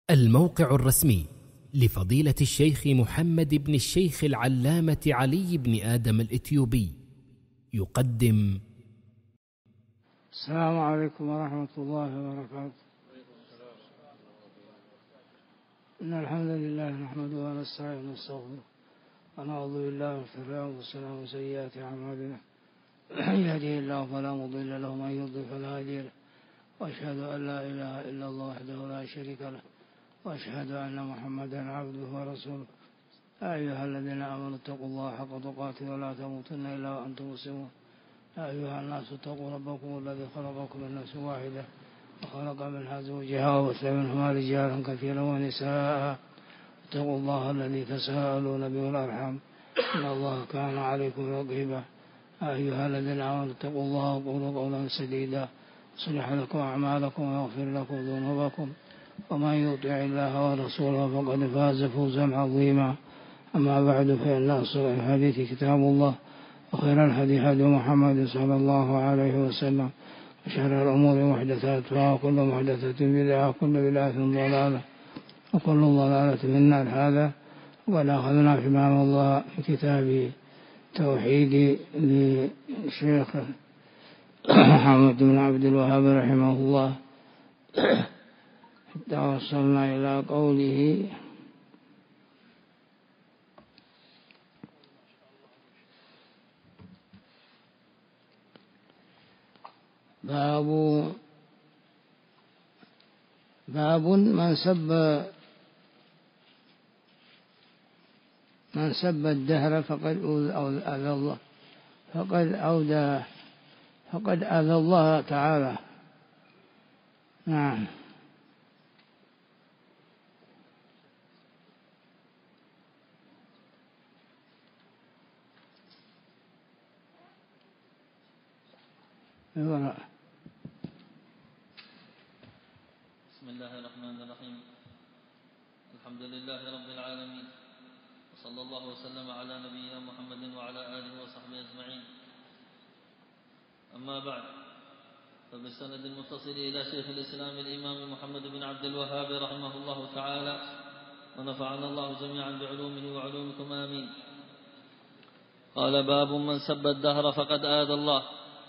الموقع الرسمي لفضيلة الشيخ محمد بن الشيخ العلامة علي بن آدم الإثيوبي يقدم. السلام عليكم ورحمة الله وبركاته. إن الحمد لله نحمده ونستعينه ونستغفره ونعوذ بالله من شرور أنفسنا وسيئات أعمالنا. من يهده الله فلا مضل له ومن يضلل فلا هادي له، وأشهد أن لا إله إلا الله وحده لا شريك له، وأشهد أن محمدا عبده ورسوله. يا أيها الذين آمنوا اتقوا الله حق تقاته ولا تموتن إلا وأنتم مسلمون. يا أيها الناس اتقوا ربكم الذي خلقكم من نفس واحدة وخلق منها زوجها وبث منهما رجالا كثيرا ونساء. اتقوا الله الذي تساءلون به والأرحام إن الله كان عليكم رقيبا. يا أيها الذين آمنوا اتقوا الله وقولوا قولا سديدا يصلح لكم أعمالكم ويغفر لكم ذنوبكم، ومن يطع الله ورسوله فقد فاز فوزا عظيما. أما بعد، فإن أصدق الحديث كتاب الله، وخير الهدي هدي محمد صلى الله عليه وسلم، وشر الأمور محدثاتها، وكل محدثة بدعة، وكل بدعة ضلالة، وكل ضلالة في النار. هذا وقد أخذنا في باب الله في كتاب توحيد للشيخ محمد بن عبد الوهاب رحمه الله، حتى وصلنا إلى قوله: باب من سب الدهر فقد أذى الله، فقد أذى الله تعالى. نعم. بسم الله الرحمن الرحيم. الحمد لله رب العالمين، وصلى الله وسلم على نبينا محمد وعلى آله وصحبه أجمعين. أما بعد، فبالسند المتصل إلى شيخ الإسلام الإمام محمد بن عبد الوهاب رحمه الله تعالى، ونفعنا الله جميعا بعلومه وعلومكم آمين. قال: باب من سب الدهر فقد آذى الله.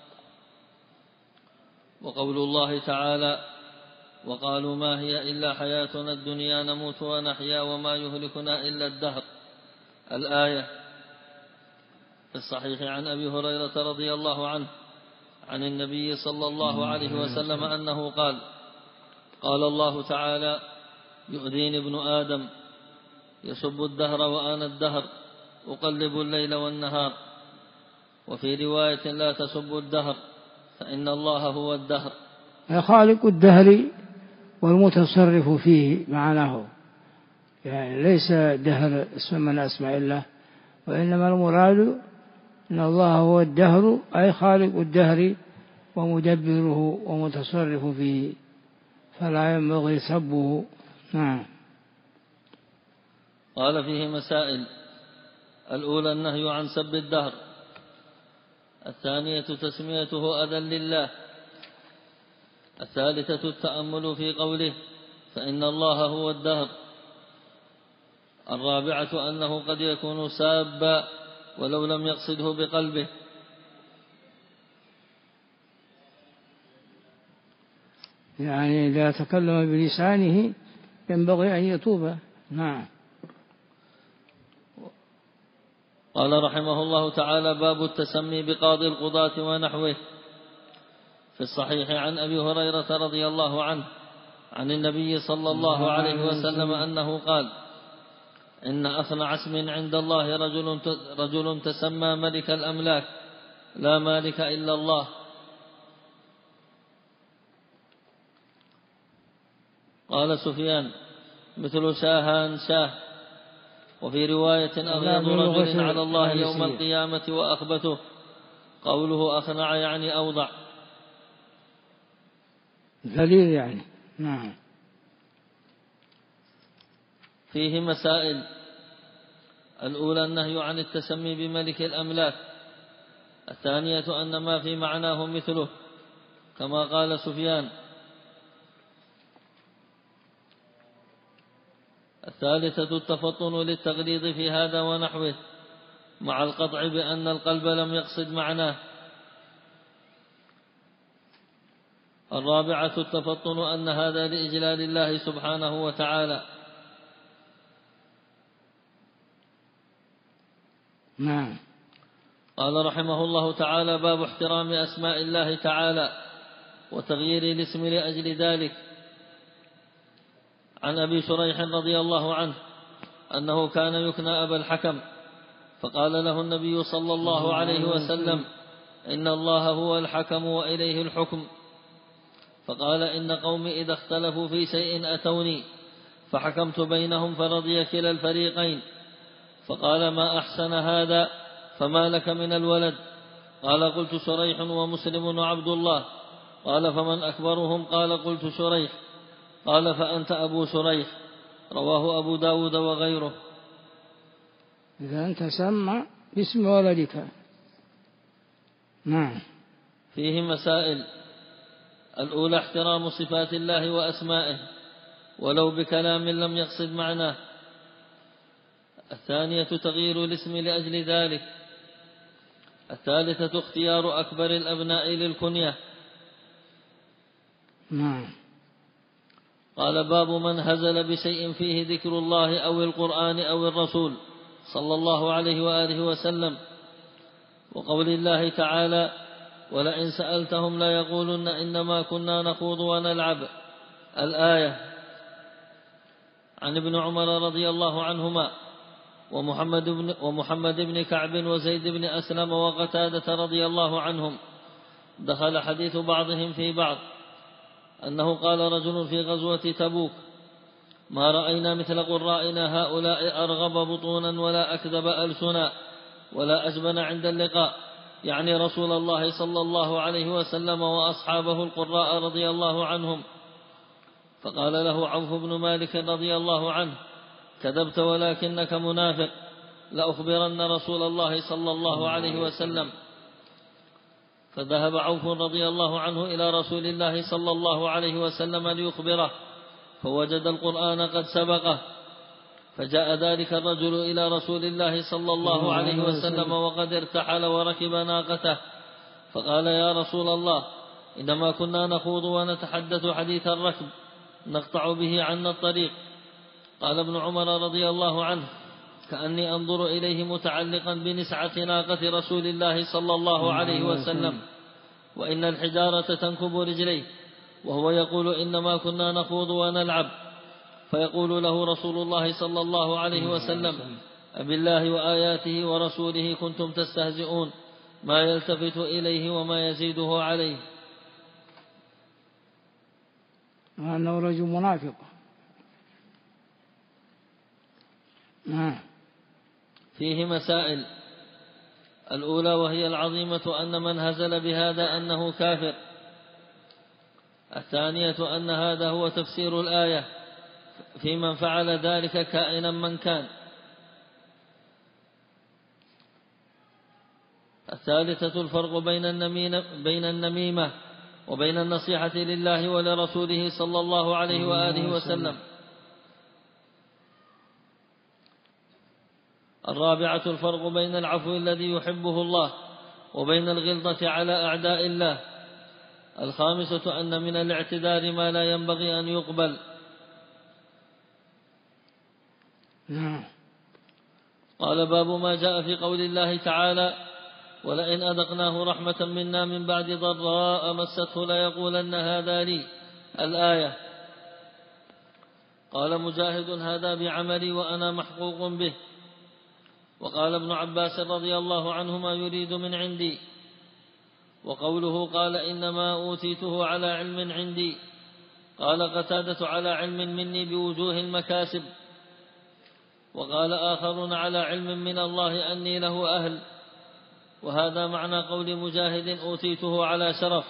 وقول الله تعالى: وقالوا ما هي إلا حياتنا الدنيا نموت ونحيا وما يهلكنا إلا الدهر. الآية. في الصحيح عن أبي هريرة رضي الله عنه عن النبي صلى الله عليه وسلم أنه قال: قال الله تعالى: يؤذيني ابن آدم يسب الدهر وأنا الدهر أقلب الليل والنهار. وفي رواية: لا تسبوا الدهر فإن الله هو الدهر. خالق الدهر والمتصرف فيه معناه، يعني ليس دهر اسم من أسماء الله، وإنما المراد أن الله هو الدهر، أي خالق الدهر ومدبره ومتصرف فيه، فلا ينبغي سبه. نعم. قال: فيه مسائل. الأولى: النهي عن سب الدهر. الثانية: تسميته أذى لله. الثالثة: التأمل في قوله فإن الله هو الدهر. الرابعة: أنه قد يكون سابا ولو لم يقصده بقلبه. يعني إذا تكلم بلسانه ينبغي أن يتوب. نعم. قال رحمه الله تعالى: باب التسمي بقاضي القضاة ونحوه. في الصحيح عن أبي هريرة رضي الله عنه عن النبي صلى الله عليه وسلم أنه قال: إن أخنع اسم عند الله رجل تسمى ملك الأملاك لا مالك إلا الله. قال سفيان: مثل شاهان شاه. وفي رواية: أغيظ رجل على الله يوم القيامة وأخبثه. قوله أخنع يعني أوضع، ذليل يعني. نعم. فيه مسائل. الأولى: النهي عن التسمي بملك الأملاك. الثانية: أن ما في معناه مثله كما قال سفيان. الثالثة التفطن للتغليظ في هذا ونحوه مع القطع بأن القلب لم يقصد معناه. الرابعة التفطن أن هذا لإجلال الله سبحانه وتعالى. نعم. قال رحمه الله تعالى: باب احترام أسماء الله تعالى وتغيير الاسم لأجل ذلك. عن أبي شريح رضي الله عنه أنه كان يكنى أبا الحكم، فقال له النبي صلى الله عليه وسلم: إن الله هو الحكم وإليه الحكم. فقال: إن قومي إذا اختلفوا في شيء أتوني فحكمت بينهم فرضي كلا الفريقين. فقال: ما أحسن هذا، فما لك من الولد؟ قال: قلت شريح ومسلم وعبد الله. قال: فمن أكبرهم؟ قال: قلت شريح. قال: فأنت أبو شريح. رواه أبو داود وغيره. إذا أنت سمى باسم ولدك. نعم. فيه مسائل: الأولى احترام صفات الله وأسمائه ولو بكلام لم يقصد معناه. الثانية تغيير الاسم لأجل ذلك. الثالثة اختيار أكبر الأبناء للكنية. نعم. قال: باب من هزل بشيء فيه ذكر الله أو القرآن أو الرسول صلى الله عليه وآله وسلم، وقول الله تعالى: ولئن سألتهم ليقولن إنما كنا نخوض ونلعب. الآية. عن ابن عمر رضي الله عنهما ومحمد بن كعب وزيد بن أسلم وقتادة رضي الله عنهم دخل حديث بعضهم في بعض أنه قال رجل في غزوة تبوك: ما رأينا مثل قرائنا هؤلاء أرغب بطونا ولا أكذب ألسنا ولا أجبن عند اللقاء، يعني رسول الله صلى الله عليه وسلم وأصحابه القراء رضي الله عنهم. فقال له عوف بن مالك رضي الله عنه: كذبت ولكنك منافق، لأخبرن رسول الله صلى الله عليه وسلم. فذهب عوف رضي الله عنه إلى رسول الله صلى الله عليه وسلم ليخبره، فوجد القرآن قد سبقه. فجاء ذلك الرجل إلى رسول الله صلى الله عليه وسلم وقد ارتحل وركب ناقته، فقال: يا رسول الله، إنما كنا نخوض ونتحدث حديث الركب نقطع به عنا الطريق. قال ابن عمر رضي الله عنه: كأني أنظر إليه متعلقا بنسعة ناقة رسول الله صلى الله عليه وسلم، وإن الحجارة تنكب رجليه، وهو يقول: إنما كنا نخوض ونلعب. فيقول له رسول الله صلى الله عليه وسلم: أبالله وآياته ورسوله كنتم تستهزئون؟ ما يلتفت إليه وما يزيده عليه. أنه رجل منافق. فيه مسائل: الأولى وهي العظيمة أن من هزل بهذا أنه كافر. الثانية أن هذا هو تفسير الآية في من فعل ذلك كائنا من كان. الثالثة الفرق بين النميمة وبين النصيحة لله ولرسوله صلى الله عليه وآله وسلم. الرابعة الفرق بين العفو الذي يحبه الله وبين الغلظة على أعداء الله. الخامسة أن من الاعتذار ما لا ينبغي أن يقبل. قال: باب ما جاء في قول الله تعالى: ولئن أذقناه رحمة منا من بعد ضراء مسته ليقولن هذا لي. الآية. قال مجاهد: هذا بعملي وأنا محقوق به. وقال ابن عباس رضي الله عنهما: يريد من عندي. وقوله قال: إنما أوتيته على علم عندي. قال قتادة: على علم مني بوجوه المكاسب. وقال آخرون: على علم من الله أني له أهل. وهذا معنى قول مجاهد: أوتيته على شرف.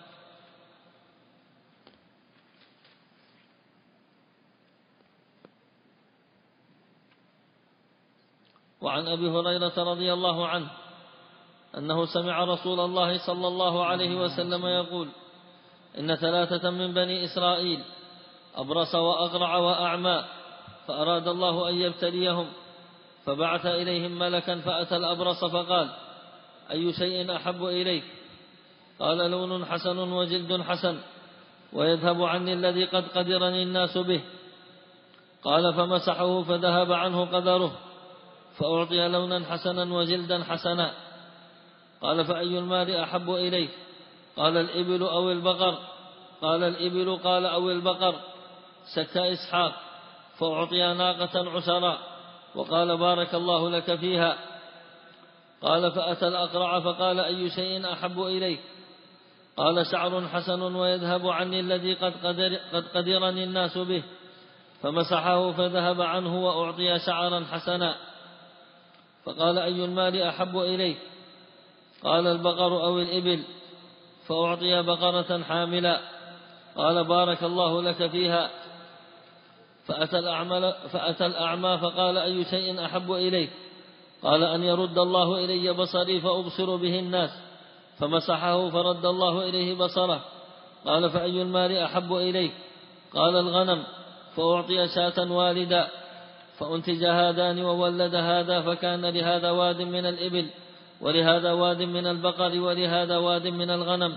وعن أبي هريرة رضي الله عنه أنه سمع رسول الله صلى الله عليه وسلم يقول: إن 3 من بني إسرائيل أبرص وأقرع وأعمى فأراد الله أن يبتليهم، فبعث إليهم ملكا فأتى الأبرص فقال: أي شيء أحب إليك؟ قال: لون حسن وجلد حسن، ويذهب عني الذي قد قدرني الناس به. قال: فمسحه فذهب عنه قدره، فأعطي لونا حسنا وجلدا حسنا. قال: فأي المال أحب إليك؟ قال: الإبل أو البقر؟ قال: الإبل. قال: أو البقر؟ سك إسحاق، فأعطي ناقة عشرا، وقال: بارك الله لك فيها. قال: فأتى الأقرع فقال: أي شيء أحب إليك؟ قال: شعر حسن ويذهب عني الذي قد قدرني الناس به، فمسحه فذهب عنه وأعطي شعرا حسنا. فقال: أي المال أحب إليك؟ قال: البقر أو الإبل؟ فأعطي بقرة حاملا. قال: بارك الله لك فيها. فأتى الأعمى فقال: أي شيء أحب إليك؟ قال: أن يرد الله إلي بصري فأبصر به الناس. فمسحه فرد الله إليه بصره. قال: فأي المال أحب إليك؟ قال: الغنم. فأعطي شاة والدا، فأنتج هذان وولد هذا، فكان لهذا واد من الإبل، ولهذا واد من البقر، ولهذا واد من الغنم.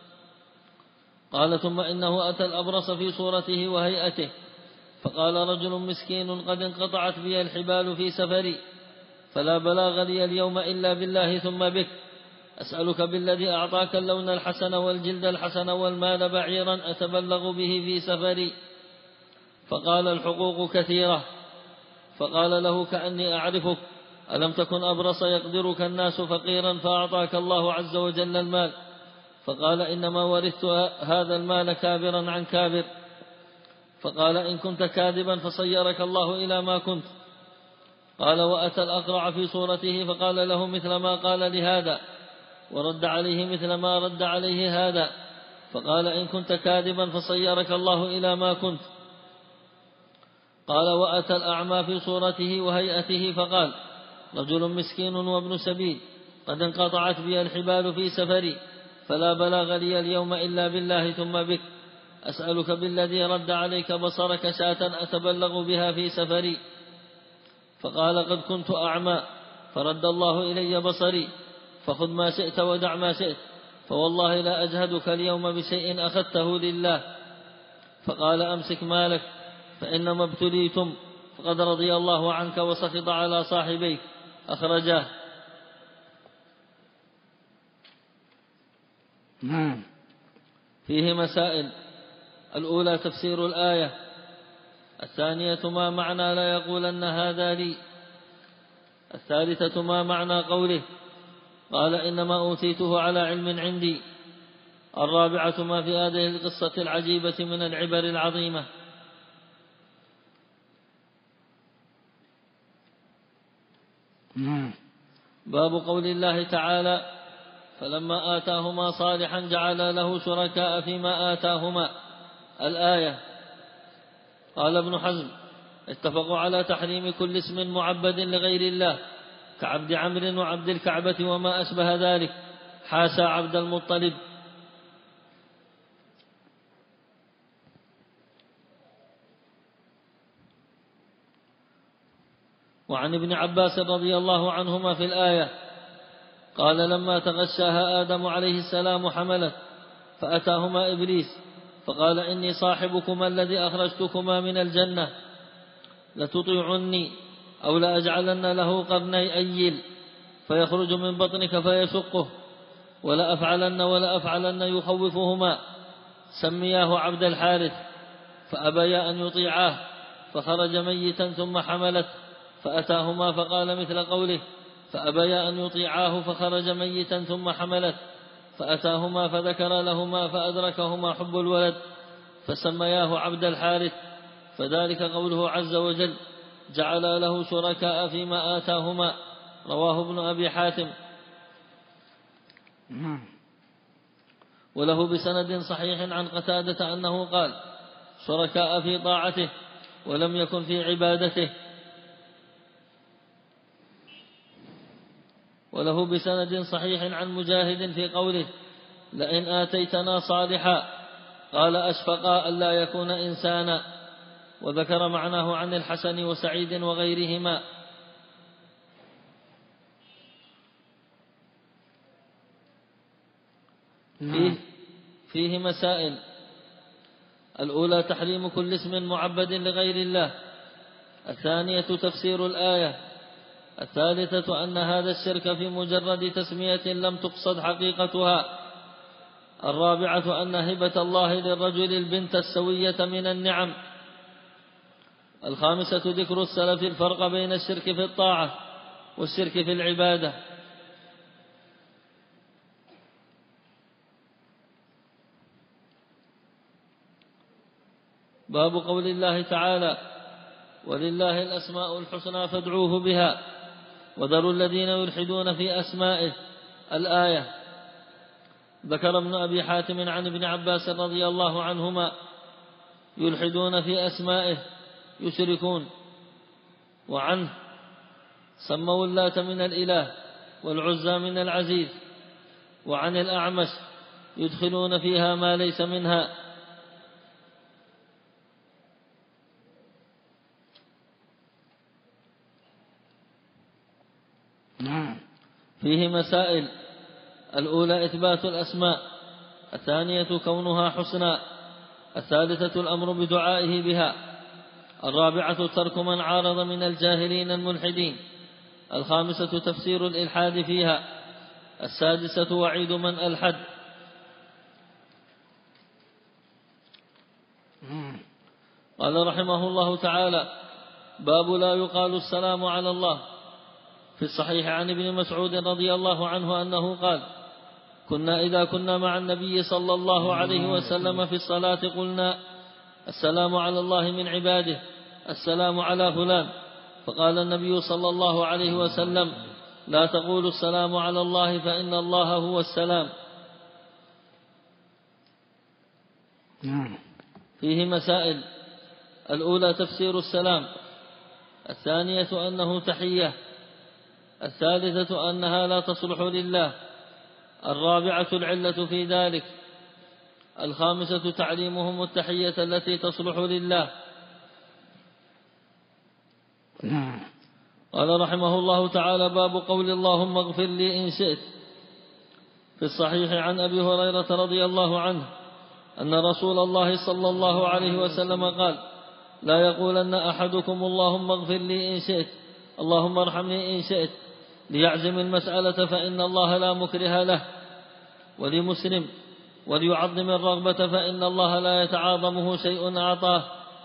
قال: ثم إنه أتى الأبرص في صورته وهيئته، فقال: رجل مسكين قد انقطعت بي الحبال في سفري، فلا بلاغ لي اليوم إلا بالله ثم بك، أسألك بالذي أعطاك اللون الحسن والجلد الحسن والمال بعيرا أتبلغ به في سفري. فقال: الحقوق كثيرة. فقال له: كأني أعرفك، ألم تكن أبرص يقدرك الناس فقيرا فأعطاك الله عز وجل المال؟ فقال: إنما ورثت هذا المال كابرا عن كابر. فقال: إن كنت كاذبا فصيرك الله إلى ما كنت. قال: وأتى الأقرع في صورته فقال له مثل ما قال لهذا، ورد عليه مثل ما رد عليه هذا. فقال: إن كنت كاذبا فصيرك الله إلى ما كنت. قال: وأتى الأعمى في صورته وهيئته فقال: رجل مسكين وابن سبيل قد انقطعت بي الحبال في سفري، فلا بلاغ لي اليوم إلا بالله ثم بك، أسألك بالذي رد عليك بصرك شاة أتبلغ بها في سفري. فقال: قد كنت أعمى فرد الله إلي بصري، فخذ ما شئت ودع ما شئت، فوالله لا أجهدك اليوم بشيء أخذته لله. فقال: أمسك مالك فإنما ابتليتم، فقد رضي الله عنك وسخط على صاحبيك. أخرجاه. فيه مسائل: الأولى تفسير الآية، الثانية ما معنى لا يقولن هذا لي، الثالثة ما معنى قوله قال: إنما أوتيته على علم عندي، الرابعة ما في هذه القصة العجيبة من العبر العظيمة. باب قول الله تعالى: فلما آتاهما صالحا جعل له شركاء فيما آتاهما، الآية. قال ابن حزم: اتفقوا على تحريم كل اسم معبد لغير الله، كعبد عمرو وعبد الكعبة وما أشبه ذلك، حاشا عبد المطلب. وعن ابن عباس رضي الله عنهما في الآية قال: لما تغشاها آدم عليه السلام حملت، فأتاهما إبليس فقال: إني صاحبكما الذي أخرجتكما من الجنة، لتطيعني أو لأجعلن له قرني أيل فيخرج من بطنك فيشقه، ولا أفعلن يخوفهما، سمياه عبد الحارث، فأبيا أن يطيعاه، فخرج ميتا ثم حملت، فأتاهما فقال مثل قوله: فأبيا أن يطيعاه فخرج ميتا ثم حملت، فأتاهما فذكر لهما فأدركهما حب الولد، فسمياه عبد الحارث، فذلك قوله عز وجل: جعل له شركاء فيما آتاهما. رواه ابن أبي حاتم. وله بسند صحيح عن قتادة أنه قال: شركاء في طاعته ولم يكن في عبادته. وله بسند صحيح عن مجاهد في قوله: لئن آتيتنا صالحا، قال: أشفقا ألا يكون إنسانا. وذكر معناه عن الحسن وسعيد وغيرهما. فيه مسائل: الأولى تحريم كل اسم معبد لغير الله. الثانية تفسير الآية. الثالثة أن هذا الشرك في مجرد تسمية لم تقصد حقيقتها. الرابعة أن هبة الله للرجل البنت السوية من النعم. الخامسة ذكر السلف الفرق بين الشرك في الطاعة والشرك في العبادة. باب قول الله تعالى: ولله الأسماء الحسنى فادعوه بها وذروا الذين يلحدون في أسمائه. الآية. ذكر ابن أبي حاتم عن ابن عباس رضي الله عنهما: يلحدون في أسمائه يشركون. وعنه: سموا اللات من الإله والعزى من العزيز. وعن الأعمش: يدخلون فيها ما ليس منها. فيه مسائل: الأولى إثبات الأسماء. الثانية كونها حسنى. الثالثة الأمر بدعائه بها. الرابعة ترك من عارض من الجاهلين الملحدين. الخامسة تفسير الإلحاد فيها. السادسة وعيد من ألحد. قال رحمه الله تعالى: باب لا يقال السلام على الله. في الصحيح عن ابن مسعود رضي الله عنه أنه قال: كنا إذا كنا مع النبي صلى الله عليه وسلم في الصلاة قلنا: السلام على الله من عباده، السلام على فلان. فقال النبي صلى الله عليه وسلم: لا تقولوا السلام على الله فإن الله هو السلام. فيه مسائل: الأولى تفسير السلام. الثانية أنه تحية. الثالثة أنها لا تصلح لله. الرابعة العلة في ذلك. الخامسة تعليمهم التحية التي تصلح لله. قال رحمه الله تعالى: باب قول اللهم اغفر لي إن شئت. في الصحيح عن أبي هريرة رضي الله عنه أن رسول الله صلى الله عليه وسلم قال: لا يقولن أحدكم اللهم اغفر لي إن شئت، اللهم ارحمني إن شئت، ليعزم المسألة فإن الله لا مكره له. ولمسلم: وليعظم الرغبة فإن الله لا يتعاظمه شيء أعطاه.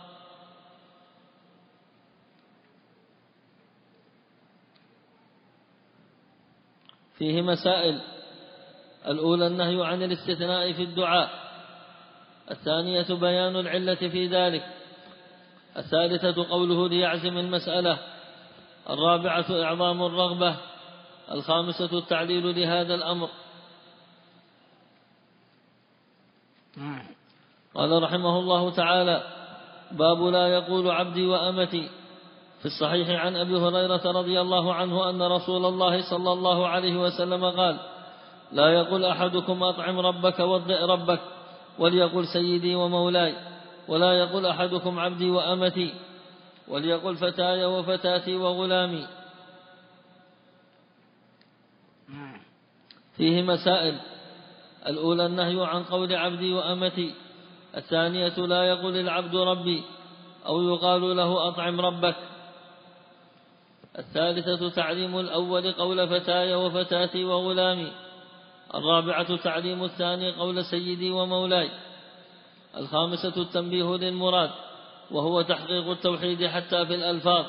فيه مسائل: الأولى النهي عن الاستثناء في الدعاء. الثانية بيان العلة في ذلك. الثالثة قوله ليعزم المسألة. الرابعة إعظام الرغبة. الخامسة التعليل لهذا الأمر. قال رحمه الله تعالى: باب لا يقول عبدي وأمتي. في الصحيح عن أبي هريرة رضي الله عنه أن رسول الله صلى الله عليه وسلم قال: لا يقول أحدكم أطعم ربك وارضئ ربك، وليقل سيدي ومولاي. ولا يقول أحدكم عبدي وأمتي، وليقل فتاي وفتاتي وغلامي. فيه مسائل: الأولى النهي عن قول عبدي وأمتي. الثانية لا يقول العبد ربي أو يقال له أطعم ربك. الثالثة تعليم الأول قول فتاي وفتاتي وغلامي. الرابعة تعليم الثاني قول سيدي ومولاي. الخامسة التنبيه للمراد، وهو تحقيق التوحيد حتى في الألفاظ.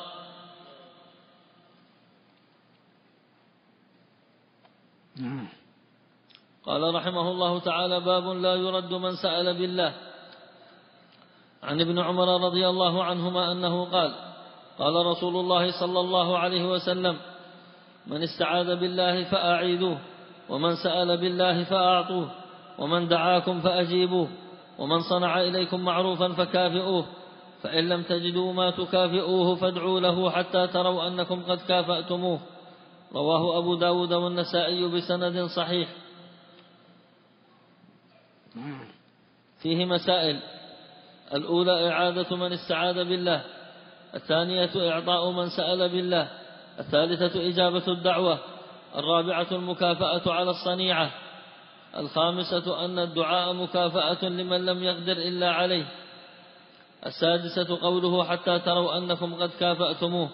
قال رحمه الله تعالى: باب لا يرد من سأل بالله. عن ابن عمر رضي الله عنهما أنه قال: قال رسول الله صلى الله عليه وسلم: من استعاذ بالله فأعيذوه، ومن سأل بالله فأعطوه، ومن دعاكم فأجيبوه، ومن صنع إليكم معروفا فكافئوه، فإن لم تجدوا ما تكافئوه فادعوا له حتى تروا أنكم قد كافأتموه. رواه أبو داود والنسائي بسند صحيح. فيه مسائل: الأولى إعادة من استعاذ بالله، الثانية إعطاء من سأل بالله، الثالثة إجابة الدعوة، الرابعة المكافأة على الصنيعة، الخامسة أن الدعاء مكافأة لمن لم يقدر إلا عليه، السادسة قوله حتى تروا أنكم قد كافأتموه.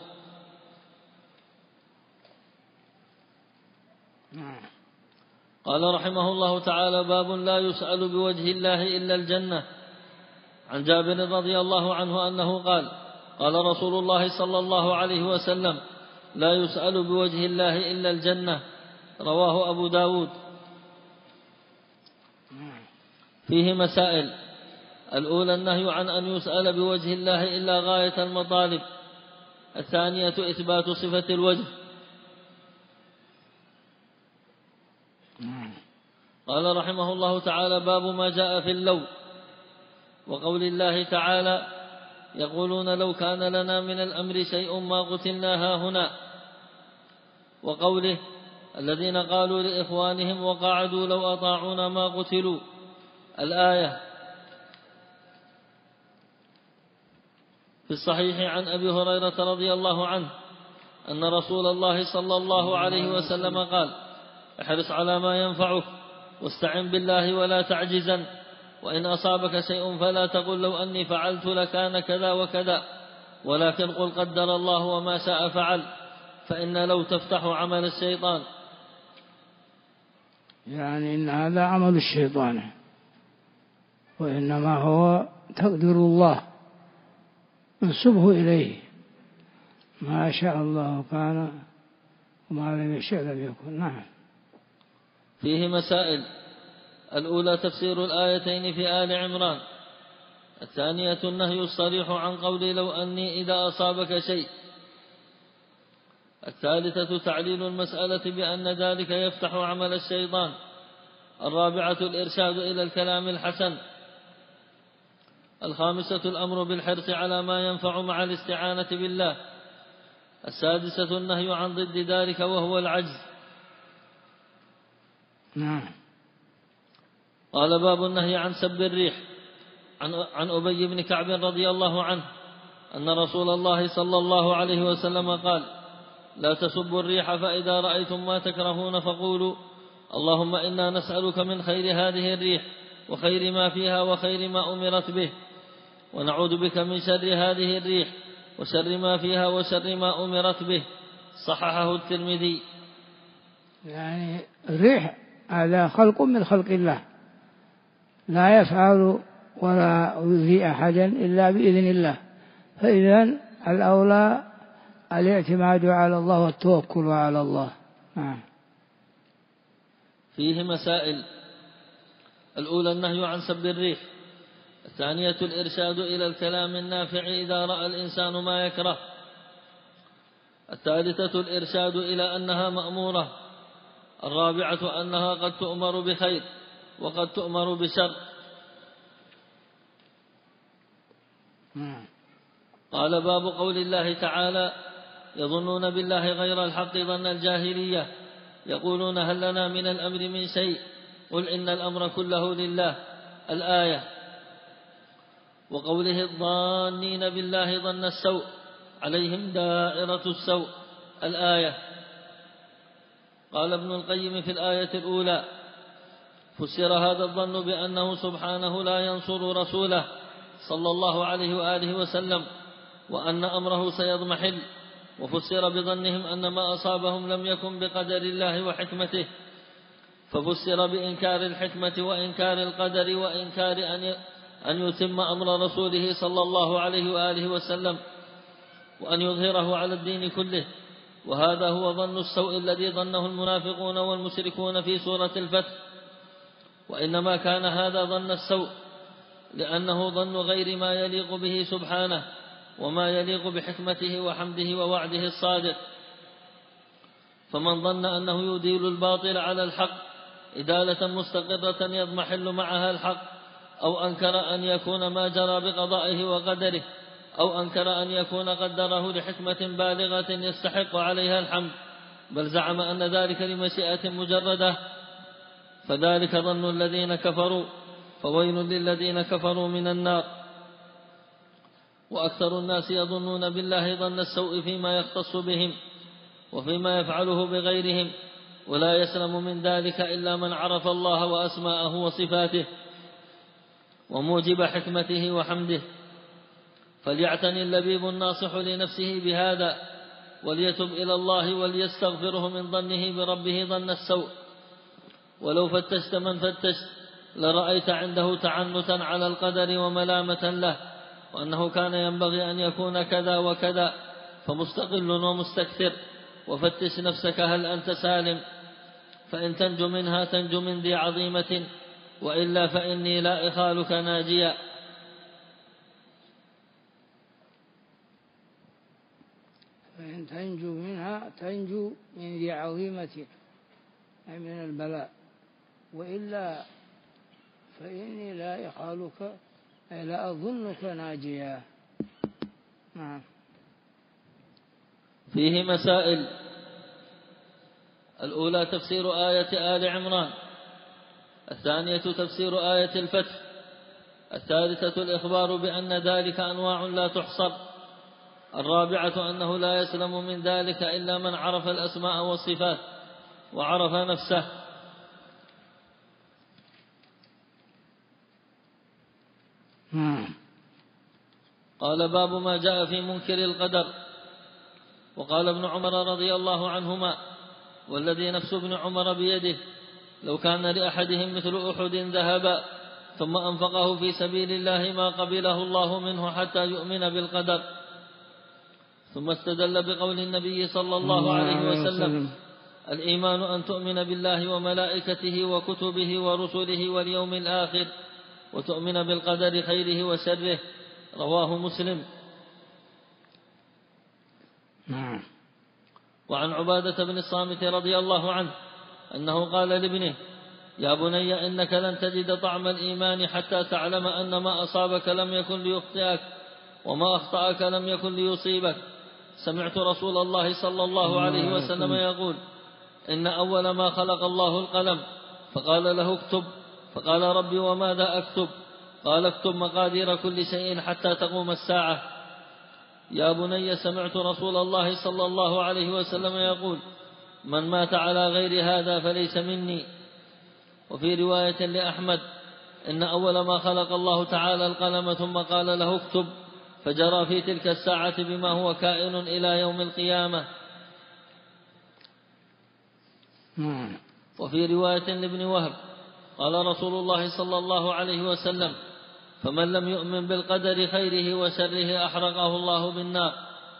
قال رحمه الله تعالى: باب لا يسأل بوجه الله إلا الجنة. عن جابر رضي الله عنه أنه قال: قال رسول الله صلى الله عليه وسلم: لا يسأل بوجه الله إلا الجنة. رواه أبو داود. فيه مسائل: الأولى النهي عن أن يسأل بوجه الله إلا غاية المطالب، الثانية إثبات صفة الوجه. قال رحمه الله تعالى: باب ما جاء في اللو، وقول الله تعالى: يقولون لو كان لنا من الأمر شيء ما قتلنا هاهنا، وقوله: الذين قالوا لإخوانهم وقعدوا لو أطاعونا ما قتلوا، الآية. في الصحيح عن أبي هريرة رضي الله عنه أن رسول الله صلى الله عليه وسلم قال: احرص على ما ينفعك واستعن بالله ولا تعجزن، وإن أصابك شيء فلا تقل لو أني فعلت لكان كذا وكذا، ولكن قل قدر الله وما شاء فعل، فإن لو تفتح عمل الشيطان. يعني إن هذا عمل الشيطان، وإنما هو تقدير الله انسبه إليه، ما شاء الله كان وما لم يشاء لم يكن. نعم. فيه مسائل: الأولى تفسير الآيتين في آل عمران، الثانية النهي الصريح عن قول لو أني إذا أصابك شيء، الثالثة تعليل المسألة بأن ذلك يفتح عمل الشيطان، الرابعة الإرشاد إلى الكلام الحسن، الخامسة الأمر بالحرص على ما ينفع مع الاستعانة بالله، السادسة النهي عن ضد ذلك وهو العجز. قال: باب النهي عن سب الريح. عن أبي بن كعب رضي الله عنه أن رسول الله صلى الله عليه وسلم قال: لا تسبوا الريح، فإذا رأيتم ما تكرهون فقولوا: اللهم إنا نسألك من خير هذه الريح وخير ما فيها وخير ما أمرت به، ونعوذ بك من شر هذه الريح وشر ما فيها وشر ما أمرت به. صححه الترمذي. يعني الريح هذا خلق من خلق الله، لا يفعل ولا يؤذي أحدا إلا بإذن الله، فإذا الأولى الاعتماد على الله والتوكل على الله. فيه مسائل: الأولى النهي عن سب الريح، الثانية الإرشاد إلى الكلام النافع إذا رأى الإنسان ما يكره، الثالثة الإرشاد إلى أنها مأمورة، الرابعة أنها قد تؤمر بخير وقد تؤمر بشر. قال: باب قول الله تعالى: يظنون بالله غير الحق ظن الجاهلية، يقولون هل لنا من الأمر من شيء، قل إن الأمر كله لله، الآية. وقوله: الظانين بالله ظن السوء عليهم دائرة السوء، الآية. قال ابن القيم في الآية الأولى: فسر هذا الظن بأنه سبحانه لا ينصر رسوله صلى الله عليه وآله وسلم، وأن أمره سيضمحل، وفسر بظنهم أن ما أصابهم لم يكن بقدر الله وحكمته، ففسر بإنكار الحكمة وإنكار القدر وإنكار أن يتم أمر رسوله صلى الله عليه وآله وسلم وأن يظهره على الدين كله. وهذا هو ظن السوء الذي ظنه المنافقون والمشركون في سورة الفتح، وإنما كان هذا ظن السوء لأنه ظن غير ما يليق به سبحانه وما يليق بحكمته وحمده ووعده الصادق. فمن ظن أنه يديل الباطل على الحق إدالة مستقرة يضمحل معها الحق، أو أنكر أن يكون ما جرى بقضائه وقدره، أو أنكر أن يكون قدره لحكمة بالغة يستحق عليها الحمد، بل زعم أن ذلك لمشيئة مجردة، فذلك ظن الذين كفروا، فويل للذين كفروا من النار. وأكثر الناس يظنون بالله ظن السوء فيما يختص بهم وفيما يفعله بغيرهم، ولا يسلم من ذلك إلا من عرف الله وأسماءه وصفاته وموجب حكمته وحمده. فليعتني اللبيب الناصح لنفسه بهذا، وليتب إلى الله وليستغفره من ظنه بربه ظن السوء. ولو فتشت من فتشت لرأيت عنده تعنتا على القدر وملامة له، وأنه كان ينبغي أن يكون كذا وكذا، فمستقل ومستكثر. وفتش نفسك هل أنت سالم، فإن تنجو منها تنجو من ذي عظيمة، وإلا فإني لا إخالك ناجيا. فإن تنجو منها تنجو من ذي عظيمة، أي من البلاء، وإلا فإني لا إخالك، أي لا أظنك ناجيا. نعم. فيه مسائل: الأولى تفسير آية آل عمران، الثانية تفسير آية الفتح، الثالثة الإخبار بأن ذلك أنواع لا تحصر، الرابعة أنه لا يسلم من ذلك إلا من عرف الأسماء والصفات وعرف نفسه. قال: باب ما جاء في منكر القدر. وقال ابن عمر رضي الله عنهما: والذي نفس ابن عمر بيده لو كان لأحدهم مثل أحد ذهبا ثم أنفقه في سبيل الله ما قبله الله منه حتى يؤمن بالقدر. ثم استدل بقول النبي صلى الله عليه وسلم: الإيمان أن تؤمن بالله وملائكته وكتبه ورسله واليوم الآخر وتؤمن بالقدر خيره وشره. رواه مسلم. وعن عبادة بن الصامت رضي الله عنه أنه قال لابنه: يا بني إنك لن تجد طعم الإيمان حتى تعلم أن ما أصابك لم يكن ليخطئك وما أخطأك لم يكن ليصيبك. سمعت رسول الله صلى الله عليه وسلم يقول: إن أول ما خلق الله القلم، فقال له اكتب، فقال: ربي وماذا أكتب؟ قال: اكتب مقادير كل شيء حتى تقوم الساعة. يا بني سمعت رسول الله صلى الله عليه وسلم يقول: من مات على غير هذا فليس مني. وفي رواية لأحمد: إن أول ما خلق الله تعالى القلم ثم قال له اكتب، فجرى في تلك الساعة بما هو كائن إلى يوم القيامة. وفي رواية لابن وهب قال رسول الله صلى الله عليه وسلم: فمن لم يؤمن بالقدر خيره وشره أحرقه الله بالنار.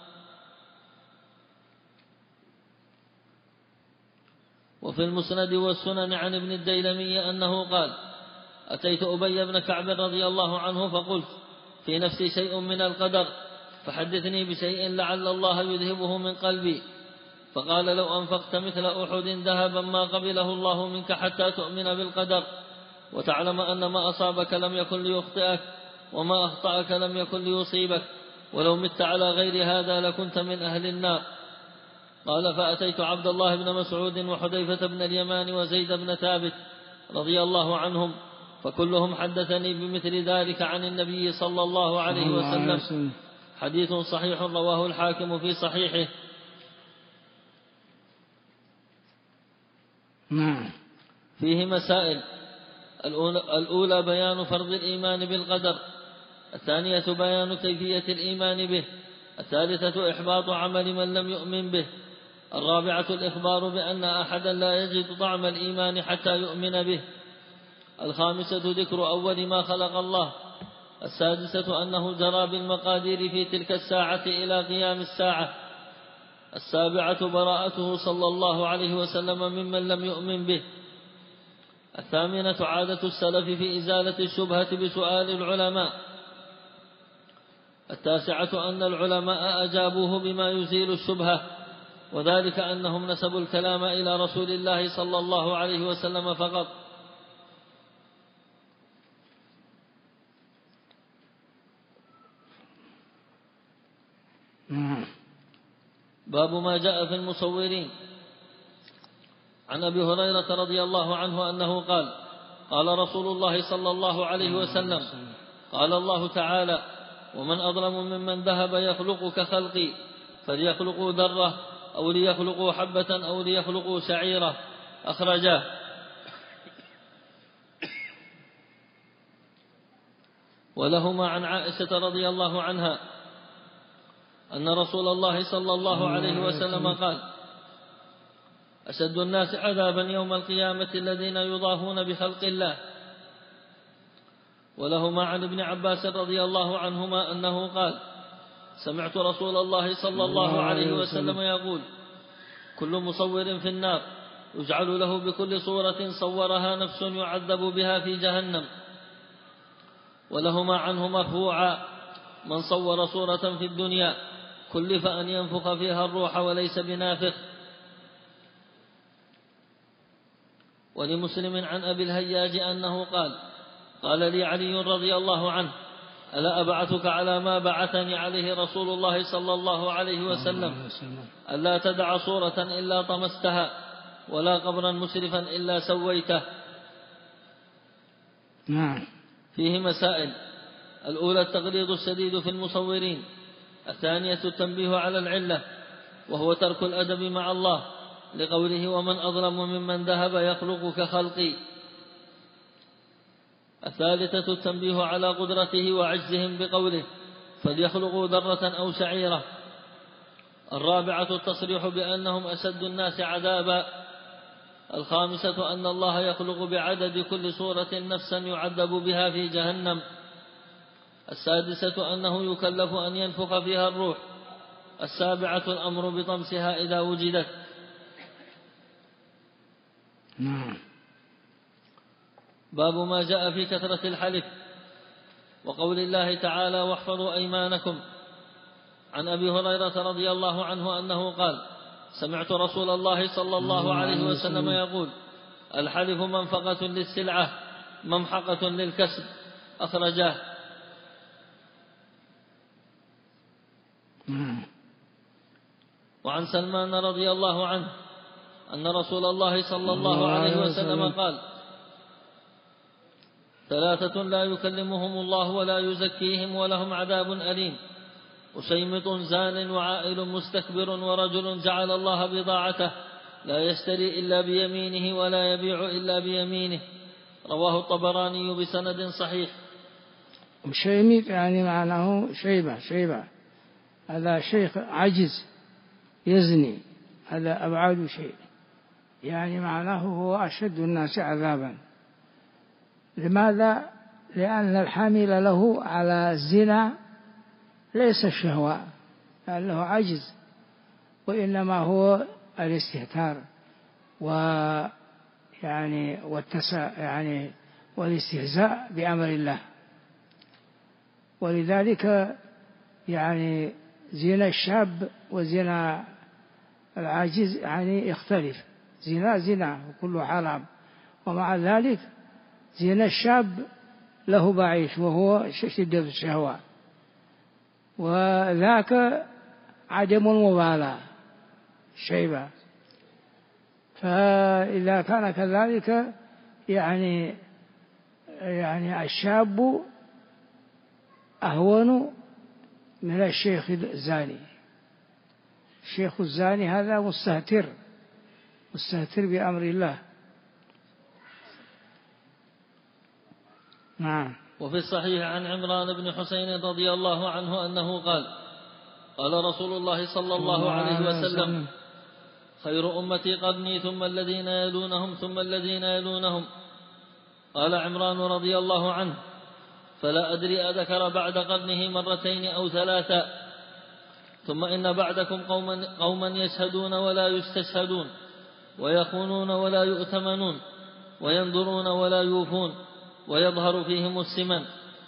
وفي المسند والسنن عن ابن الديلمي أنه قال: أتيت أبي بن كعب رضي الله عنه فقلت: في نفسي شيء من القدر، فحدثني بشيء لعل الله يذهبه من قلبي. فقال: لو أنفقت مثل أحد ذهبا ما قبله الله منك حتى تؤمن بالقدر وتعلم أن ما أصابك لم يكن ليخطئك وما أخطأك لم يكن ليصيبك، ولو مت على غير هذا لكنت من أهل النار. قال: فأتيت عبد الله بن مسعود وحذيفة بن اليمان وزيد بن ثابت رضي الله عنهم، فكلهم حدثني بمثل ذلك عن النبي صلى الله عليه وسلم. حديث صحيح رواه الحاكم في صحيحه. فيه مسائل: الأولى بيان فرض الإيمان بالقدر، الثانية بيان كيفية الإيمان به، الثالثة إحباط عمل من لم يؤمن به، الرابعة الإخبار بأن أحدا لا يجد طعم الإيمان حتى يؤمن به، الخامسة ذكر أول ما خلق الله، السادسة أنه جرى بالمقادير في تلك الساعة إلى قيام الساعة، السابعة براءته صلى الله عليه وسلم ممن لم يؤمن به، الثامنة عادة السلف في إزالة الشبهة بسؤال العلماء، التاسعة أن العلماء أجابوه بما يزيل الشبهة، وذلك أنهم نسبوا الكلام إلى رسول الله صلى الله عليه وسلم فقط. باب ما جاء في المصورين. عن أبي هريرة رضي الله عنه أنه قال: قال رسول الله صلى الله عليه وسلم: قال الله تعالى: ومن أظلم ممن ذهب يخلق كخلقي فليخلقوا ذرة أو ليخلقوا حبة أو ليخلقوا شعيرة أخرجاه. ولهما عن عائشة رضي الله عنها أن رسول الله صلى الله عليه وسلم قال: أشد الناس عذابا يوم القيامة الذين يضاهون بخلق الله. ولهما عن ابن عباس رضي الله عنهما أنه قال: سمعت رسول الله صلى الله عليه وسلم يقول: كل مصور في النار يجعل له بكل صورة صورها نفس يعذب بها في جهنم. ولهما عنه مرفوعا: من صور صورة في الدنيا كلف أن ينفخ فيها الروح وليس بنافخ. ولمسلم عن أبي الهياج أنه قال: قال لي علي رضي الله عنه: ألا أبعثك على ما بعثني عليه رسول الله صلى الله عليه وسلم، ألا تدع صورة إلا طمستها ولا قبرا مسرفا إلا سويته. نعم. فيه مسائل: الأولى التغليظ الشديد في المصورين، الثانية التنبيه على العلة وهو ترك الأدب مع الله لقوله: ومن أظلم ممن ذهب يخلق كخلقي. الثالثة التنبيه على قدرته وعجزهم بقوله: فليخلقوا ذرة أو شعيرة. الرابعة التصريح بأنهم أشد الناس عذابا. الخامسة أن الله يخلق بعدد كل صورة نفسا يعذب بها في جهنم. السادسة أنه يكلف أن ينفخ فيها الروح. السابعة الأمر بطمسها إذا وجدت. باب ما جاء في كثرة الحلف وقول الله تعالى: واحفظوا أيمانكم. عن أبي هريرة رضي الله عنه أنه قال: سمعت رسول الله صلى الله عليه وسلم يقول: الحلف منفقة للسلعة ممحقة للكسب. أخرجاه. وعن سلمان رضي الله عنه أن رسول الله صلى الله عليه وسلم قال: ثلاثة لا يكلمهم الله ولا يزكيهم ولهم عذاب أليم: وشيمط زان وعائل مستكبر ورجل جعل الله بضاعته لا يشتري إلا بيمينه ولا يبيع إلا بيمينه. رواه الطبراني بسند صحيح. وشيمط يعني معناه شيبة هذا شيخ عجز يزني، هذا أبعد شيء، يعني معناه هو أشد الناس عذابا. لماذا؟ لأن الحامل له على الزنا ليس الشهوة، لأنه عجز، وإنما هو الاستهتار والاستهزاء بأمر الله. ولذلك يعني زنا الشاب وزنا العاجز يعني يختلف. زنا وكله حرام، ومع ذلك زنا الشاب له بعيش وهو شدة الشهوة، وذاك عدم المبالاة شيبة. فإذا كان كذلك يعني الشاب أهون من الشيخ الزاني. الشيخ الزاني هذا مستهتر بأمر الله. نعم. وفي الصحيح عن عمران بن حسين رضي الله عنه أنه قال: قال رسول الله صلى الله عليه وسلم: خير أمتي قرني ثم الذين يلونهم ثم الذين يلونهم. قال عمران رضي الله عنه: فلا أدري أذكر بعد قرنه مرتين أو ثلاثا. ثم إن بعدكم قوما يشهدون ولا يستشهدون، ويخونون ولا يؤتمنون، وينظرون ولا يوفون، ويظهر فيهم السمن.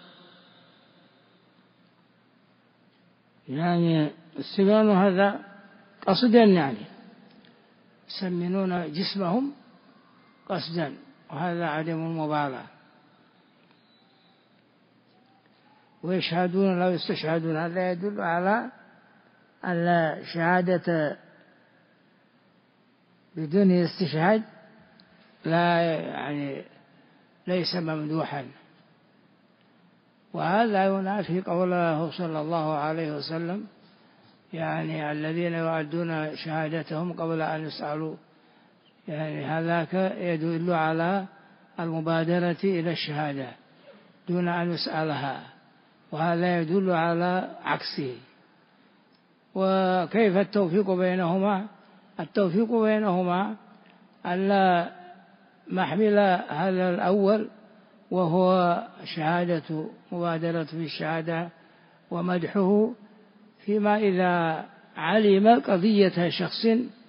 يعني السمن هذا قصدا، يعني يسمنون جسمهم قصدا، وهذا عدم المبالاة. ويشهدون لا يستشهدون، هذا يدل على أن شهادة بدون استشهاد ليس ممدوحا. ويشهدون لا يستشهدون، هذا يدل على أن شهادة بدون استشهاد لا، يعني، ليس ممدوحا. وهذا ينافي قوله صلى الله عليه وسلم يعني الذين يؤدون شهادتهم قبل أن يسألوا، يعني هذاك يدل على المبادرة إلى الشهادة دون أن يسألها، وهذا يدل على عكسه. وكيف التوفيق بينهما؟ التوفيق بينهما ألا محمل هذا الأول وهو شهادة مبادرة في الشهادة ومدحه، فيما إذا علم قضية شخص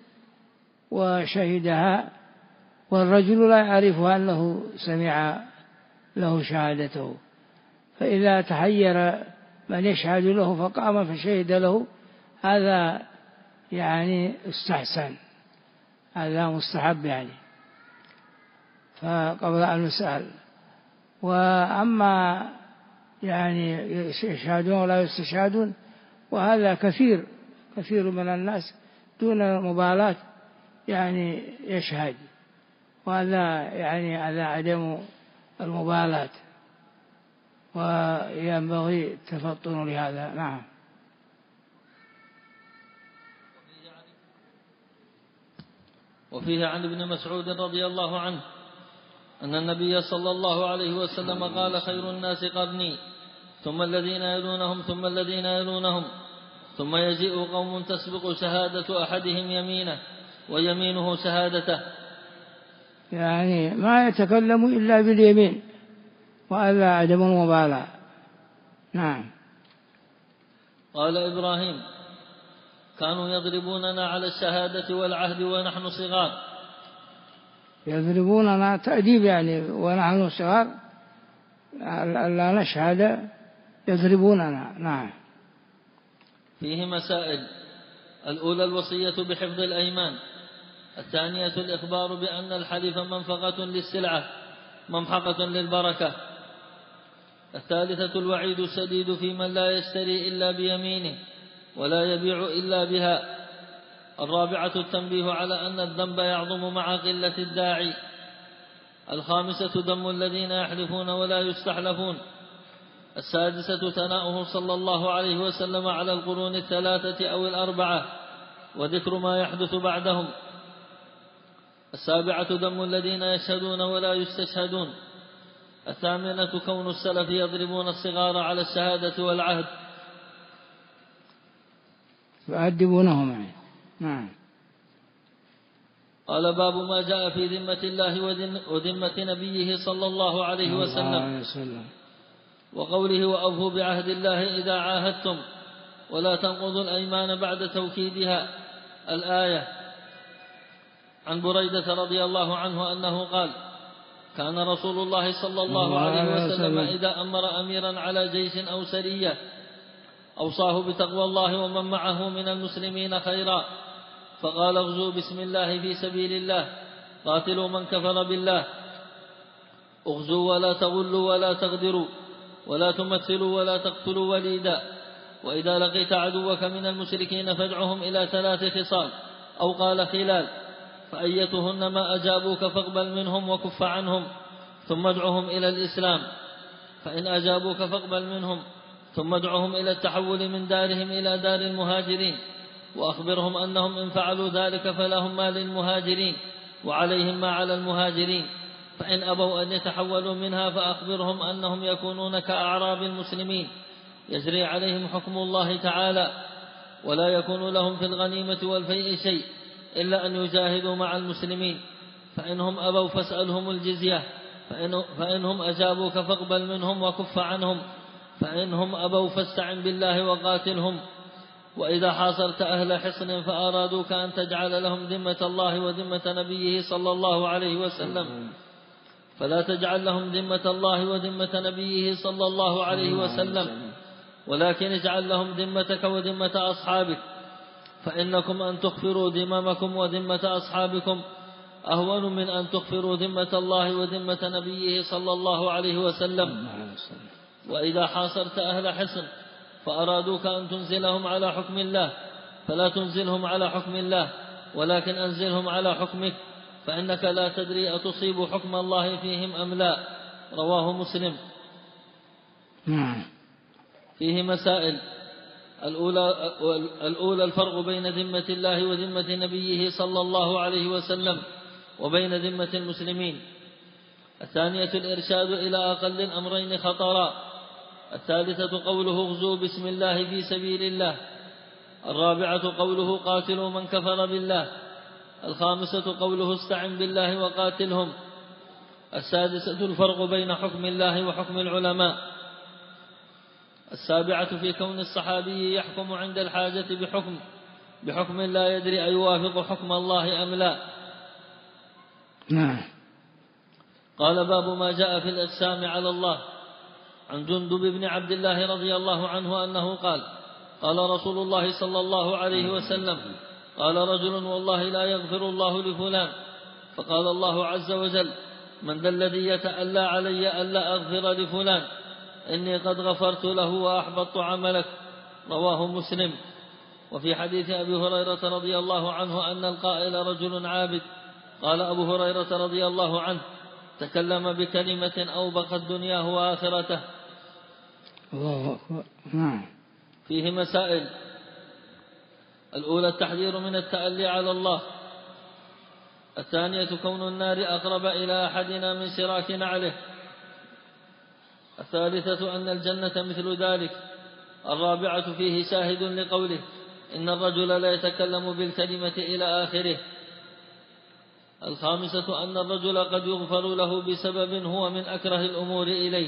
وشهدها والرجل لا يعرف أنه سمع له شهادته، فإذا تحير من يشهد له فقام فشهد له، هذا يعني استحسن، هذا مستحب يعني، فقبل أن يسأل. وأما يعني يشهدون ولا يستشهدون، وهذا كثير من الناس دون مبالاة يعني يشهد، وهذا يعني على عدم المبالاة، وينبغي التفطن لهذا. نعم. وفيه عن ابن مسعود رضي الله عنه أن النبي صلى الله عليه وسلم قال: خير الناس قرني، ثم الذين يلونهم، ثم الذين يلونهم، ثم يجيء قوم تسبق شهادة أحدهم يمينه ويمينه شهادته، يعني ما يتكلم إلا باليمين، وهذا عدم المبالاة. نعم. قال إبراهيم: كانوا يضربوننا على الشهادة والعهد ونحن صغار. يضربوننا تأديب يعني، ونحن صغار لا نشهد يضربوننا. نعم. فيه مسائل: الأولى الوصية بحفظ الأيمان، الثانية الإخبار بأن الحلف منفقة للسلعة ممحقة للبركة، الثالثة الوعيد الشديد في من لا يشتري إلا بيمينه ولا يبيع إلا بها، الرابعة التنبيه على أن الذنب يعظم مع قلة الداعي، الخامسة دم الذين يحلفون ولا يستحلفون، السادسة ثناؤه صلى الله عليه وسلم على القرون الثلاثة أو الأربعة وذكر ما يحدث بعدهم، السابعة دم الذين يشهدون ولا يستشهدون، الثامنة كون السلف يضربون الصغار على الشهادة والعهد يؤدبونهم يعني. نعم. قال: باب ما جاء في ذمة الله وذمة نبيه صلى الله عليه وسلم، وقوله: وأوفوا بعهد الله إذا عاهدتم ولا تنقضوا الأيمان بعد توكيدها، الآية. عن بريدة رضي الله عنه أنه قال: كان رسول الله صلى الله عليه وسلم إذا أمر أميرا على جيش أو سرية أوصاه بتقوى الله ومن معه من المسلمين خيرا، فقال: اغزوا بسم الله في سبيل الله، قاتلوا من كفر بالله، اغزوا ولا تغلوا ولا تغدروا ولا تمثلوا ولا تقتلوا وليدا، وإذا لقيت عدوك من المشركين فادعهم إلى 3 خصال، أو قال خلال، فأيتهن ما أجابوك فاقبل منهم وكف عنهم، ثم ادعهم إلى الإسلام، فإن أجابوك فاقبل منهم، ثم ادعهم إلى التحول من دارهم إلى دار المهاجرين، وأخبرهم أنهم إن فعلوا ذلك فلهم ما للمهاجرين وعليهم ما على المهاجرين، فإن أبوا أن يتحولوا منها فأخبرهم أنهم يكونون كأعراب المسلمين يجري عليهم حكم الله تعالى، ولا يكون لهم في الغنيمة والفيء شيء إلا أن يجاهدوا مع المسلمين، فإنهم أبوا فاسألهم الجزية، فإنهم أجابوك فاقبل منهم وكف عنهم، فإنهم أبوا فاستعن بالله وقاتلهم، وإذا حاصرت أهل حصن فأرادوك أن تجعل لهم ذمة الله وذمة نبيه صلى الله عليه وسلم فلا تجعل لهم ذمة الله وذمة نبيه صلى الله عليه وسلم، ولكن اجعل لهم ذمتك وذمة أصحابك، فإنكم أن تخفروا ذممكم وذمة أصحابكم أهون من أن تخفروا ذمة الله وذمة نبيه صلى الله عليه وسلم. وإذا حاصرت أهل حصن فأرادوك أن تنزلهم على حكم الله فلا تنزلهم على حكم الله، ولكن أنزلهم على حكمك، فإنك لا تدري أتصيب حكم الله فيهم أم لا. رواه مسلم. فيه مسائل. الأولى الفرق بين ذمة الله وذمة نبيه صلى الله عليه وسلم وبين ذمة المسلمين. الثانية الإرشاد إلى أقل الأمرين خطرا. الثالثة قوله اغزوا بسم الله في سبيل الله. الرابعة قوله قاتلوا من كفر بالله. الخامسة قوله استعن بالله وقاتلهم. السادسة الفرق بين حكم الله وحكم العلماء. السابعة في كون الصحابي يحكم عند الحاجة بحكم لا يدري أيوافق حكم الله أم لا. قال باب ما جاء في الأجسام على الله. عن جندب بن عبد الله رضي الله عنه أنه قال قال رسول الله صلى الله عليه وسلم قال رجل والله لا يغفر الله لفلان. فقال الله عز وجل من ذا الذي يتألى علي ألا أغفر لفلان إني قد غفرت له وأحبطت عملك. رواه مسلم. وفي حديث أبي هريرة رضي الله عنه أن القائل رجل عابد. قال أبو هريرة رضي الله عنه تكلم بكلمة أوبقت دنياه وآخرته. الله أكبر. فيه مسائل. الأولى التحذير من التألي على الله. الثانية كون النار أقرب إلى أحدنا من شراك نعله. الثالثة أن الجنة مثل ذلك. الرابعة فيه شاهد لقوله إن الرجل لا يتكلم بالكلمة إلى آخره. الخامسة أن الرجل قد يغفر له بسبب هو من أكره الأمور إليه.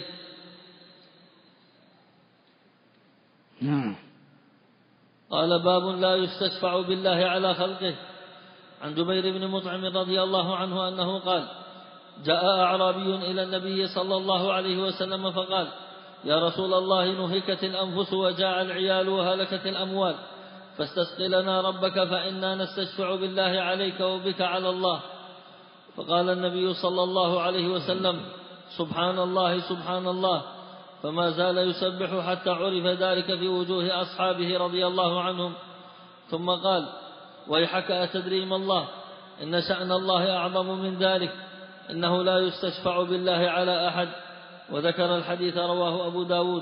قال باب لا يستشفع بالله على خلقه. عن جبير بن مطعم رضي الله عنه أنه قال جاء أعرابي إلى النبي صلى الله عليه وسلم فقال يا رسول الله نهكت الأنفس وجاع العيال وهلكت الأموال فاستسق لنا ربك فإنا نستشفع بالله عليك وبك على الله. فقال النبي صلى الله عليه وسلم سبحان الله سبحان الله. فما زال يسبح حتى عرف ذلك في وجوه أصحابه رضي الله عنهم. ثم قال ويحك أتدري ما الله إن شأن الله أعظم من ذلك إنه لا يستشفع بالله على أحد. وذكر الحديث رواه أبو داود.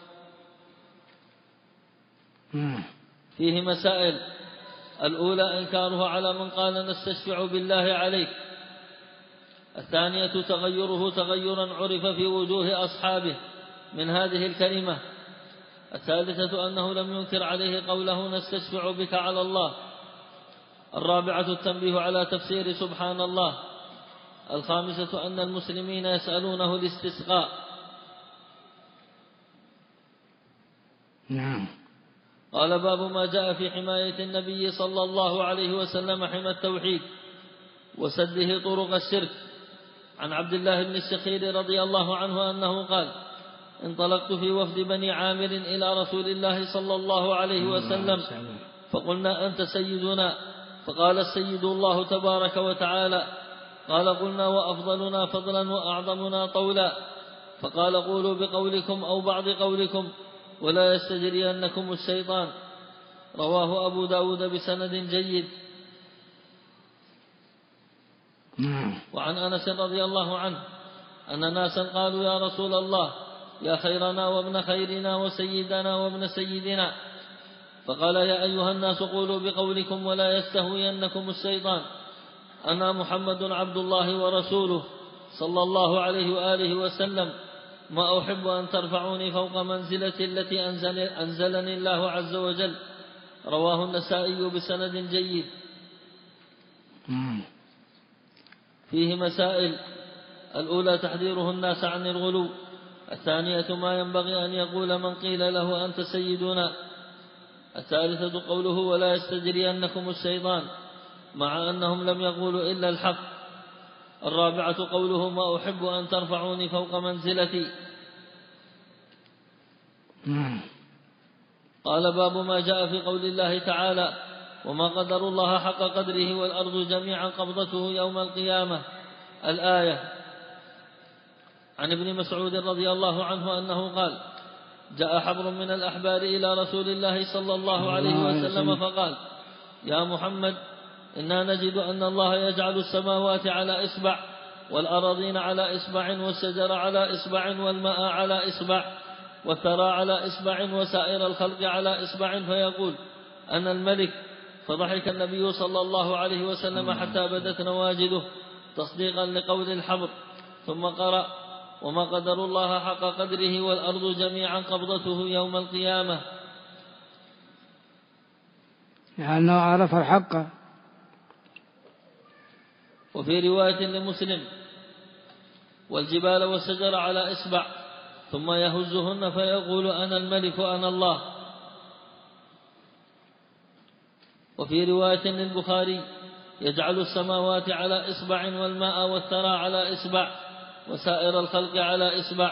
فيه مسائل. الأولى إنكاره على من قال نستشفع بالله عليك. الثانية تغيره تغيرا عرف في وجوه أصحابه من هذه الكلمة. الثالثة أنه لم ينكر عليه قوله نستشفع بك على الله. الرابعة التنبيه على تفسير سبحان الله. الخامسة أن المسلمين يسألونه الاستسقاء. قال باب ما جاء في حماية النبي صلى الله عليه وسلم حمى التوحيد وسده طرق الشرك. عن عبد الله بن الشخير رضي الله عنه أنه قال انطلقت في وفد بني عامر إلى رسول الله صلى الله عليه وسلم فقلنا أنت سيدنا. فقال السيد الله تبارك وتعالى. قال قلنا وأفضلنا فضلا وأعظمنا طولا. فقال قولوا بقولكم أو بعض قولكم ولا يستجرينكم الشيطان. رواه أبو داود بسند جيد. وعن أنس رضي الله عنه أن ناسا قالوا يا رسول الله يا خيرنا وابن خيرنا وسيدنا وابن سيدنا. فقال يا أيها الناس قولوا بقولكم ولا يستهوينكم الشيطان. أنا محمد عبد الله ورسوله صلى الله عليه وآله وسلم ما أحب أن ترفعوني فوق منزلتي التي أنزلني الله عز وجل. رواه النسائي بسند جيد. فيه مسائل. الأولى تحذيره الناس عن الغلو. الثانية ما ينبغي أن يقول من قيل له أنت سيدنا. الثالثة قوله ولا يستجرينكم الشيطان مع أنهم لم يقولوا إلا الحق. الرابعة قوله ما أحب أن ترفعوني فوق منزلتي. قال باب ما جاء في قول الله تعالى وما قدر الله حق قدره والأرض جميعا قبضته يوم القيامة. الآية. عن ابن مسعود رضي الله عنه أنه قال جاء حبر من الأحبار إلى رسول الله صلى الله عليه وسلم فقال يا محمد إنا نجد أن الله يجعل السماوات على إصبع والأراضين على إصبع والشجر على إصبع والماء على إصبع والثرى على إصبع وسائر الخلق على إصبع فيقول أنا الملك. فضحك النبي صلى الله عليه وسلم حتى بدت نواجذه تصديقا لقول الحبر، ثم قرأ وما قدر الله حق قدره والأرض جميعا قبضته يوم القيامة، لأنه عرف الحق. وفي رواية لمسلم والجبال والشجر على إصبع ثم يهزهن فيقول أنا الملك أنا الله. وفي رواية للبخاري يجعل السماوات على إصبع والماء والثرى على إصبع وسائر الخلق على إصبع.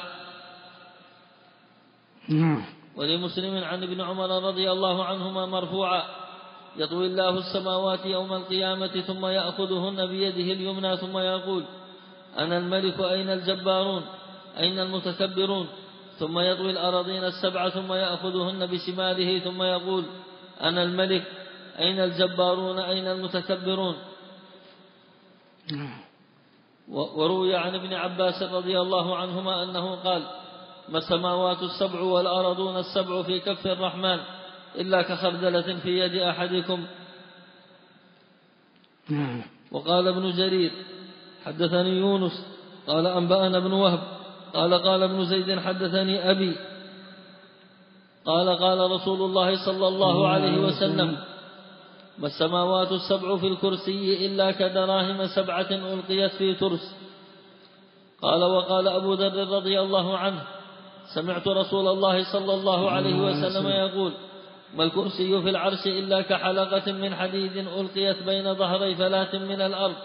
ولمسلم عن ابن عمر رضي الله عنهما مرفوعا يطوي الله السماوات يوم القيامة ثم يأخذهن بيده اليمنى ثم يقول أنا الملك أين الجبارون أين المتكبرون، ثم يطوي الأراضين السبع ثم يأخذهن بشماله ثم يقول أنا الملك أين الجبارون أين المتكبرون. وروي عن ابن عباس رضي الله عنهما أنه قال ما السماوات السبع والأرضون السبع في كف الرحمن إلا كخردلة في يد أحدكم. وقال ابن جرير حدثني يونس قال أنبأنا ابن وهب قال ابن زيد حدثني أبي قال رسول الله صلى الله عليه وسلم ما السماوات السبع في الكرسي إلا كدراهم 7 ألقيت في ترس. وقال أبو ذر رضي الله عنه سمعت رسول الله صلى الله عليه وسلم يقول ما الكرسي في العرش إلا كحلقة من حديد ألقيت بين ظهري فلاة من الأرض.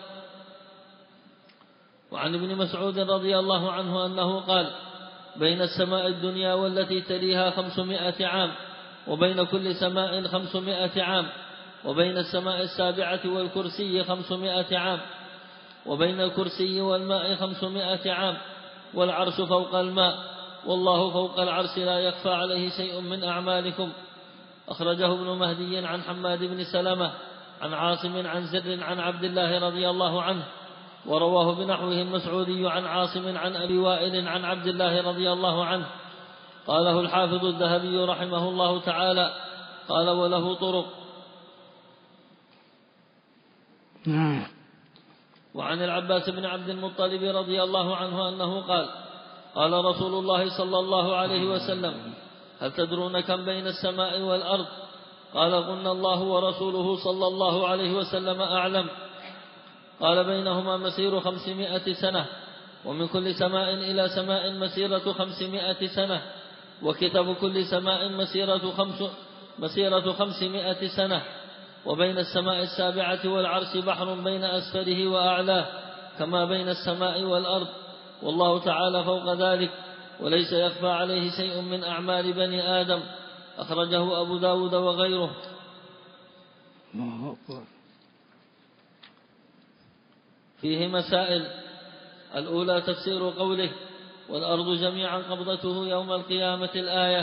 وعن ابن مسعود رضي الله عنه أنه قال بين السماء الدنيا والتي تليها 500 عام وبين كل سماء 500 عام وبين السماء السابعة والكرسي 500 عام وبين الكرسي والماء 500 عام والعرش فوق الماء والله فوق العرش لا يخفى عليه شيء من أعمالكم. أخرجه ابن مهدي عن حماد بن سلمة عن عاصم عن زر عن عبد الله رضي الله عنه، ورواه بنحوه المسعودي عن عاصم عن أبي وائل عن عبد الله رضي الله عنه. قاله الحافظ الذهبي رحمه الله تعالى قال وله طرق. وعن العباس بن عبد المطلب رضي الله عنه أنه قال رسول الله صلى الله عليه وسلم هل تدرون كم بين السماء والأرض؟ قلنا الله ورسوله صلى الله عليه وسلم أعلم. قال بينهما مسير 500 سنة ومن كل سماء إلى سماء مسيرة 500 سنة وكتاب كل سماء مسيرة 500 سنة وبين السماء السابعة والعرش بحر بين أسفله وأعلاه كما بين السماء والأرض والله تعالى فوق ذلك وليس يخفى عليه شيء من أعمال بني آدم. أخرجه أبو داود وغيره. فيه مسائل. الأولى تفسير قوله والأرض جميعا قبضته يوم القيامة الآية.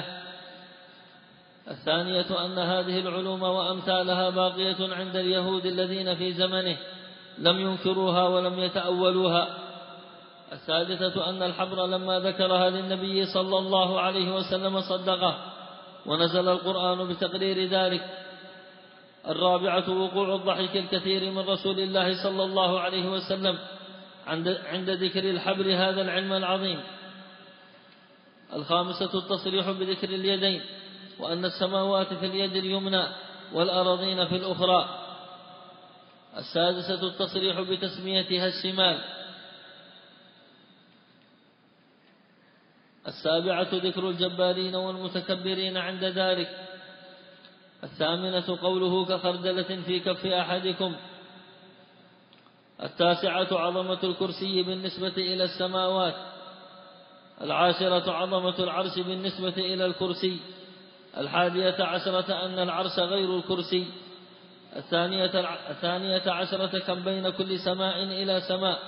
الثانية أن هذه العلوم وأمثالها باقية عند اليهود الذين في زمنه لم ينكروها ولم يتأولوها. الثالثة أن الحبر لما ذكرها للنبي صلى الله عليه وسلم صدقه ونزل القرآن بتقرير ذلك. الرابعة وقوع الضحك الكثير من رسول الله صلى الله عليه وسلم عند ذكر الحبر هذا العلم العظيم. الخامسة التصريح بذكر اليدين وأن السماوات في اليد اليمنى والأراضين في الأخرى. السادسة التصريح بتسميتها الشمال. السابعة ذكر الجبارين والمتكبرين عند ذلك. الثامنة قوله كخردلة في كف أحدكم. التاسعة عظمة الكرسي بالنسبة إلى السماوات. العاشرة عظمة العرش بالنسبة إلى الكرسي. 11 أن العرش غير الكرسي. 12 كم بين كل سماء إلى سماء.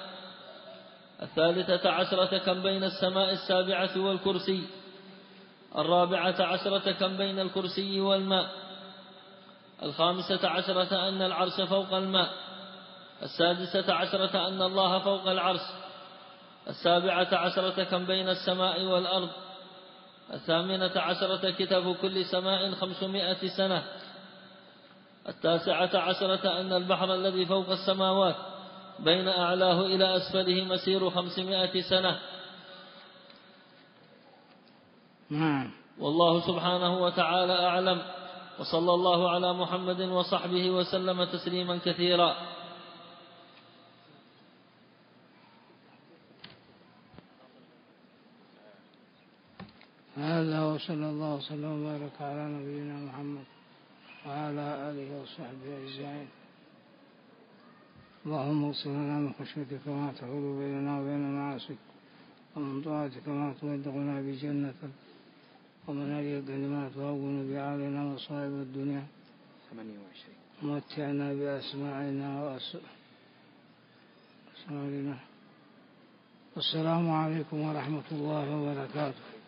13 كم بين السماء السابعة والكرسي. 14 كم بين الكرسي والماء. 15 أن العرش فوق الماء. 16 أن الله فوق العرش. 17 كم بين السماء والأرض. 18 كتاب كل سماء 500 سنة. 19 أن البحر الذي فوق السماوات بين أعلاه إلى أسفله مسير 500 سنة. والله سبحانه وتعالى أعلم، وصلى الله على محمد وصحبه وسلم تسليما كثيرا. هذا وصلى الله وسلم وبارك على نبينا محمد وعلى آله وصحبه أجمعين. اللهم اغفر لنا من خشيتك ما تحول بيننا وبين معاصيك، ومن طاعتك ما تبلغنا بجنتك، ومن اليقين ما تهون به علينا مصائب الدنيا، ومتعنا بأسماعنا وأسرارنا. والسلام عليكم ورحمة الله وبركاته.